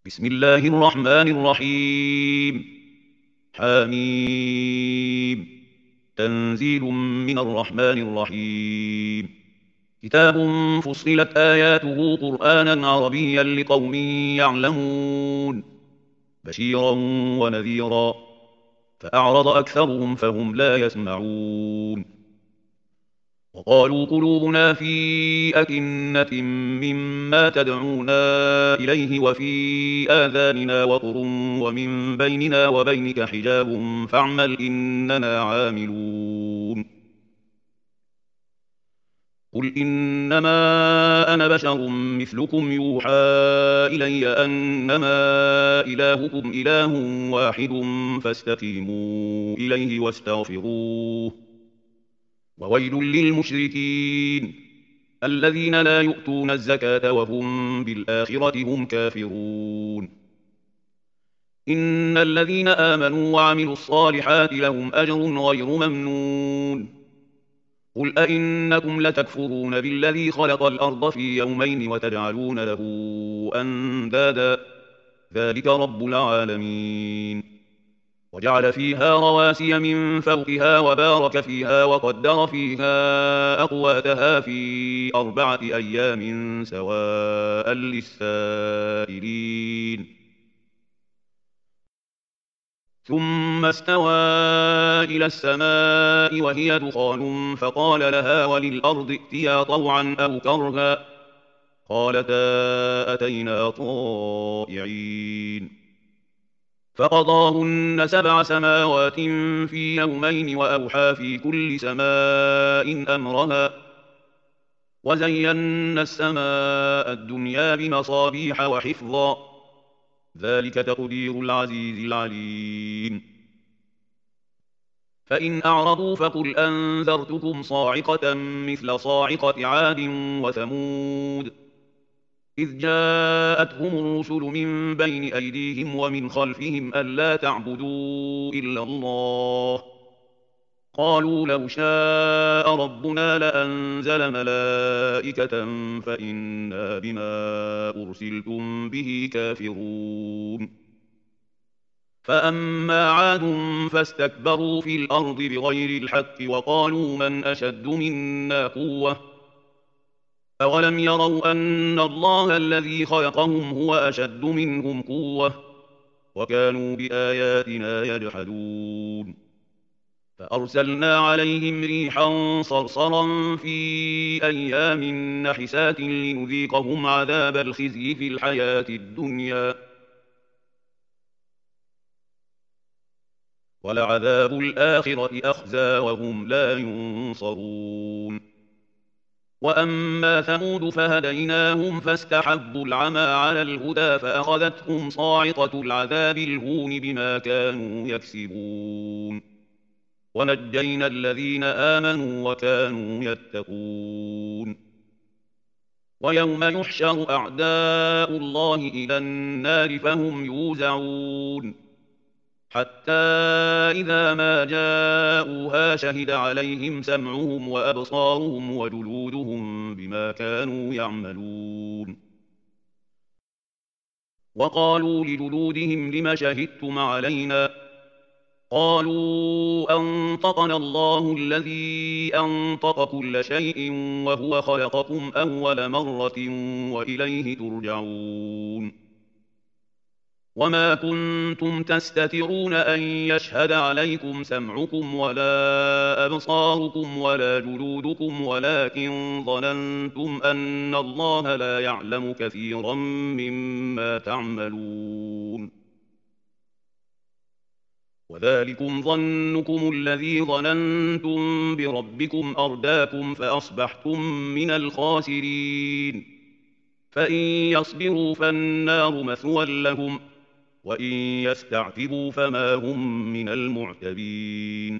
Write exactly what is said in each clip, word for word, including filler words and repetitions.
بسم الله الرحمن الرحيم. حميم. تنزيل من الرحمن الرحيم. كتاب فصلت آياته قرآنا عربيا لقوم يعلمون بشيرا ونذيرا فأعرض أكثرهم فهم لا يسمعون. وقالوا قلوبنا في أكنة مما تدعونا إليه وفي آذاننا وقر ومن بيننا وبينك حجاب فاعمل إننا عاملون. قل إنما أنا بشر مثلكم يوحى إلي أنما إلهكم إله واحد فاستقيموا إليه واستغفروه. وويل للمشركين الذين لا يؤتون الزكاة وهم بالآخرة هم كافرون. إن الذين آمنوا وعملوا الصالحات لهم أجر غير ممنون. قل أئنكم لتكفرون بالذي خلق الأرض في يومين وتجعلون له أندادا ذلك رب العالمين. وجعل فيها رواسي من فوقها وبارك فيها وقدر فيها أقواتها في أربعة أيام سواء للسائلين. ثم استوى إلى السماء وهي دخان فقال لها وللأرض ائتيا طوعا أو كرها قالتا أتينا طائعين. فقضاهن سبع سماوات في يومين وأوحى في كل سماء أمرها وزينا السماء الدنيا بمصابيح وحفظا ذلك تقدير العزيز العليم. فإن أعرضوا فقل أنذرتكم صاعقة مثل صاعقة عاد وثمود إذ جاءتهم الرسل من بين أيديهم ومن خلفهم ألا تعبدوا إلا الله قالوا لو شاء ربنا لأنزل ملائكة فإنا بما أرسلتم به كافرون. فأما عاد فاستكبروا في الأرض بغير الحق وقالوا من أشد منا قوة أولم يروا أن الله الذي خلقهم هو أشد منهم قوة وكانوا بآياتنا يجحدون. فأرسلنا عليهم ريحا صرصرا في أيام نحسات لنذيقهم عذاب الخزي في الحياة الدنيا ولعذاب الآخرة أخزى وهم لا ينصرون. وأما ثمود فهديناهم فاستحبوا العمى على الهدى فأخذتهم صاعقة العذاب الهون بما كانوا يكسبون ونجينا الذين آمنوا وكانوا يتقون. ويوم يحشر أعداء الله إلى النار فهم يوزعون حتى إذا ما جاءوها شهد عليهم سمعهم وأبصارهم وجلودهم بما كانوا يعملون. وقالوا لجلودهم لم شهدتم علينا قالوا أنطقنا الله الذي أنطق كل شيء وهو خلقكم أول مرة وإليه ترجعون. وما كنتم تستترون أن يشهد عليكم سمعكم ولا أبصاركم ولا جلودكم ولكن ظننتم أن الله لا يعلم كثيرا مما تعملون. وذلكم ظنكم الذي ظننتم بربكم أرداكم فأصبحتم من الخاسرين. فإن يصبروا فالنار مثوى لهم وإن يستعتبوا فما هم من المعتبين.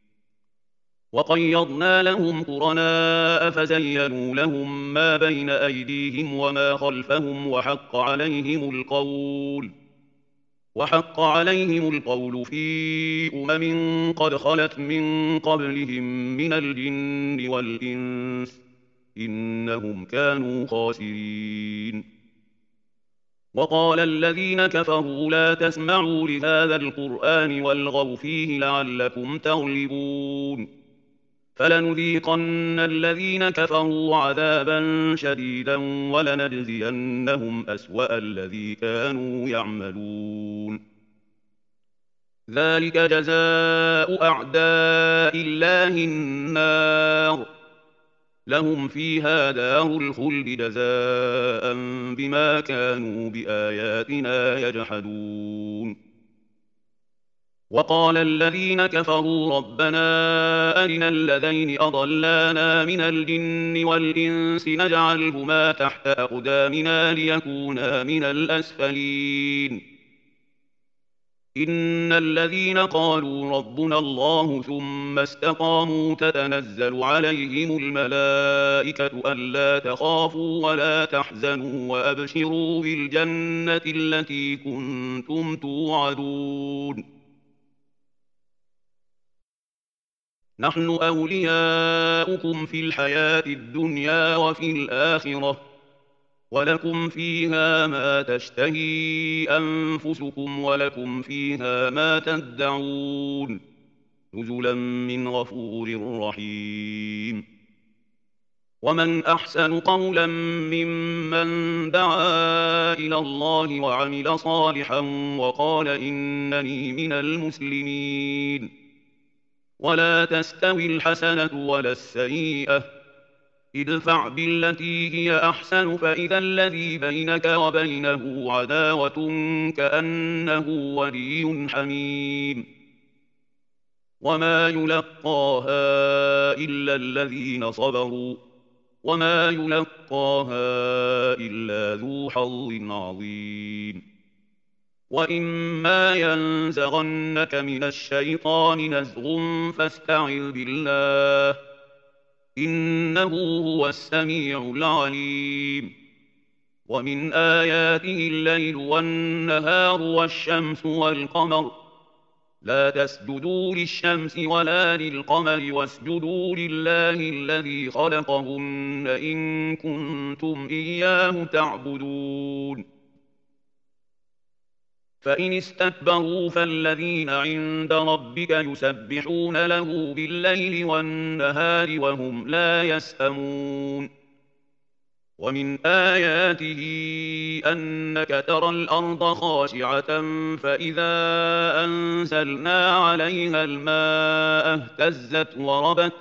وقيضنا لهم قرناء فزينوا لهم ما بين أيديهم وما خلفهم وحق عليهم القول وحق عليهم القول في أمم قد خلت من قبلهم من الجن والإنس إنهم كانوا خاسرين. وقال الذين كفروا لا تسمعوا لهذا القرآن والغوا فيه لعلكم تغلبون فلنذيقن الذين كفروا عذابا شديدا ولنجزينهم أسوأ الذي كانوا يعملون ذلك جزاء أعداء الله النار لهم فيها دار الخلد جزاء بما كانوا بآياتنا يجحدون وقال الذين كفروا ربنا أرنا الذين أضلانا من الجن والإنس نجعلهما تحت أقدامنا ليكونا من الأسفلين إن الذين قالوا ربنا الله ثم استقاموا تتنزل عليهم الملائكة ألا تخافوا ولا تحزنوا وأبشروا بالجنة التي كنتم توعدون نحن أولياؤكم في الحياة الدنيا وفي الآخرة ولكم فيها ما تشتهي أنفسكم ولكم فيها ما تدعون نزلا من غفور رحيم ومن أحسن قولا ممن دعا إلى الله وعمل صالحا وقال إنني من المسلمين ولا تستوي الحسنة ولا السيئة ادفع بالتي هي أحسن فإذا الذي بينك وبينه عداوة كأنه ولي حميم وما يلقاها إلا الذين صبروا وما يلقاها إلا ذو حظ عظيم وإما ينزغنك من الشيطان نزغ فاستعذ بالله إنه هو السميع العليم ومن آياته الليل والنهار والشمس والقمر لا تسجدوا للشمس ولا للقمر واسجدوا لله الذي خلقهن إن كنتم إياه تعبدون فإن استكبروا فالذين عند ربك يسبحون له بالليل والنهار وهم لا يسأمون ومن آياته أنك ترى الأرض خاشعة فإذا أنزلنا عليها الماء اهتزت وربت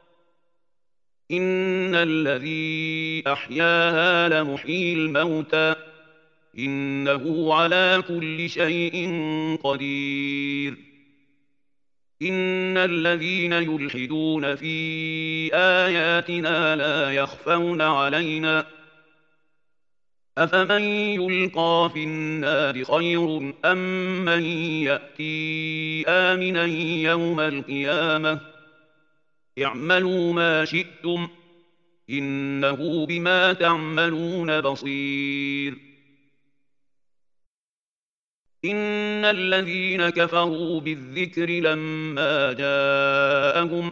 إن الذي أحياها لمحيي الموتى إنه على كل شيء قدير إن الذين يلحدون في آياتنا لا يخفون علينا أفمن يلقى في النار خير أم من يأتي آمنا يوم القيامة اعملوا ما شئتم إنه بما تعملون بصير إن الذين كفروا بالذكر لما جاءهم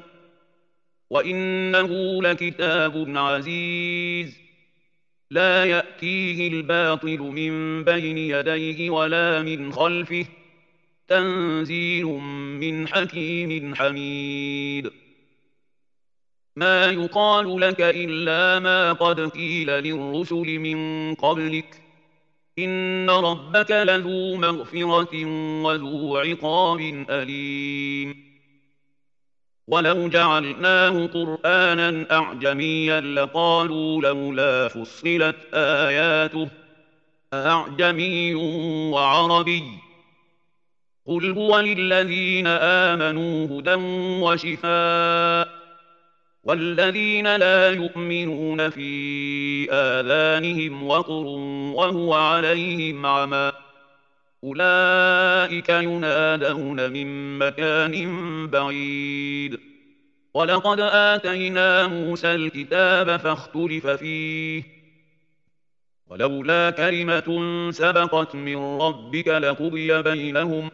وإنه لكتاب عزيز لا يأتيه الباطل من بين يديه ولا من خلفه تنزيل من حكيم حميد ما يقال لك إلا ما قد قيل للرسل من قبلك إن ربك لذو مغفرة وذو عقاب أليم ولو جعلناه قرآنا أعجميا لقالوا لولا فصلت آياته أعجمي وعربي قل هو للذين آمنوا هدى وشفاء والذين لا يؤمنون في آذانهم وقر وهو عليهم عمى أولئك ينادون من مكان بعيد ولقد آتينا موسى الكتاب فاختلف فيه ولولا كلمة سبقت من ربك لقضي بينهم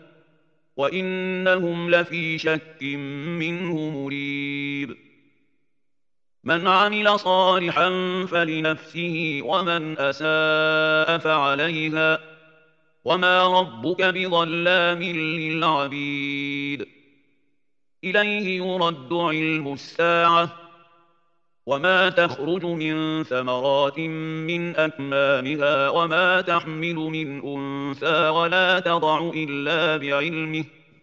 وإنهم لفي شك منه مريب من عمل صالحا فلنفسه ومن أساء فعليها وما ربك بظلام للعبيد إليه يرد علم الساعة وما تخرج من ثمرات من أكمامها وما تحمل من أنثى ولا تضع إلا بعلمه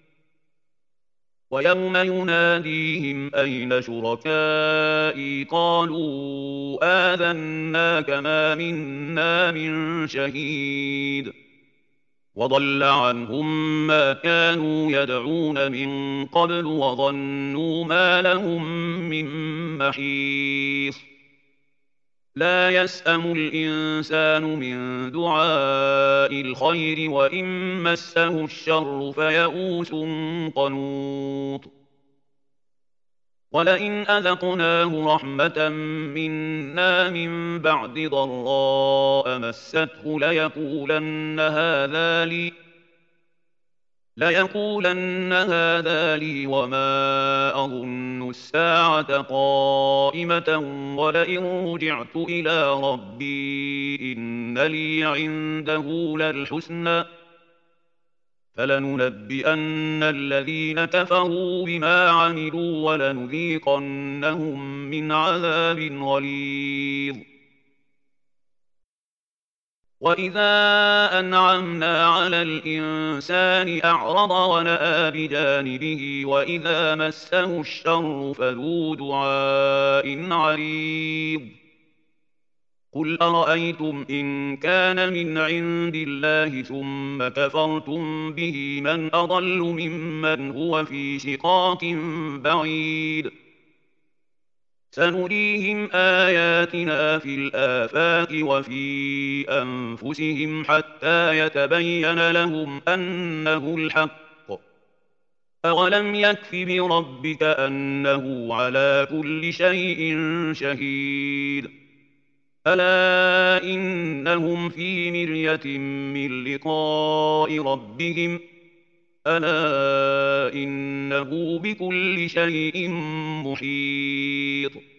ويوم يناديهم أين شركائي قالوا آذناك ما منا من شهيد وضل عنهم ما كانوا يدعون من قبل وظنوا ما لهم من محيص لا يسأم الإنسان من دعاء الخير وإن مسه الشر فيئوس قنوط ولئن أذقناه رحمة منا من بعد ضراء مسته ليقولن هذا لي ليقولن هذا لي وما أظن الساعة قائمة ولئن رجعت إلى ربي إن لي عنده للحسنى فلننبئن الذين كفروا بما عملوا ولنذيقنهم من عذاب غليظ وإذا أنعمنا على الإنسان أعرض ونأى بجانبه وإذا مسه الشر فذو دعاء عريض قل أرأيتم إن كان من عند الله ثم كفرتم به من أضل ممن هو في شقاق بعيد سنريهم آياتنا في الآفاق وفي أنفسهم حتى يتبين لهم أنه الحق أولم يكف بربك أنه على كل شيء شهيد ألا إنهم في مرية من لقاء ربهم ألا إنه بكل شيء محيط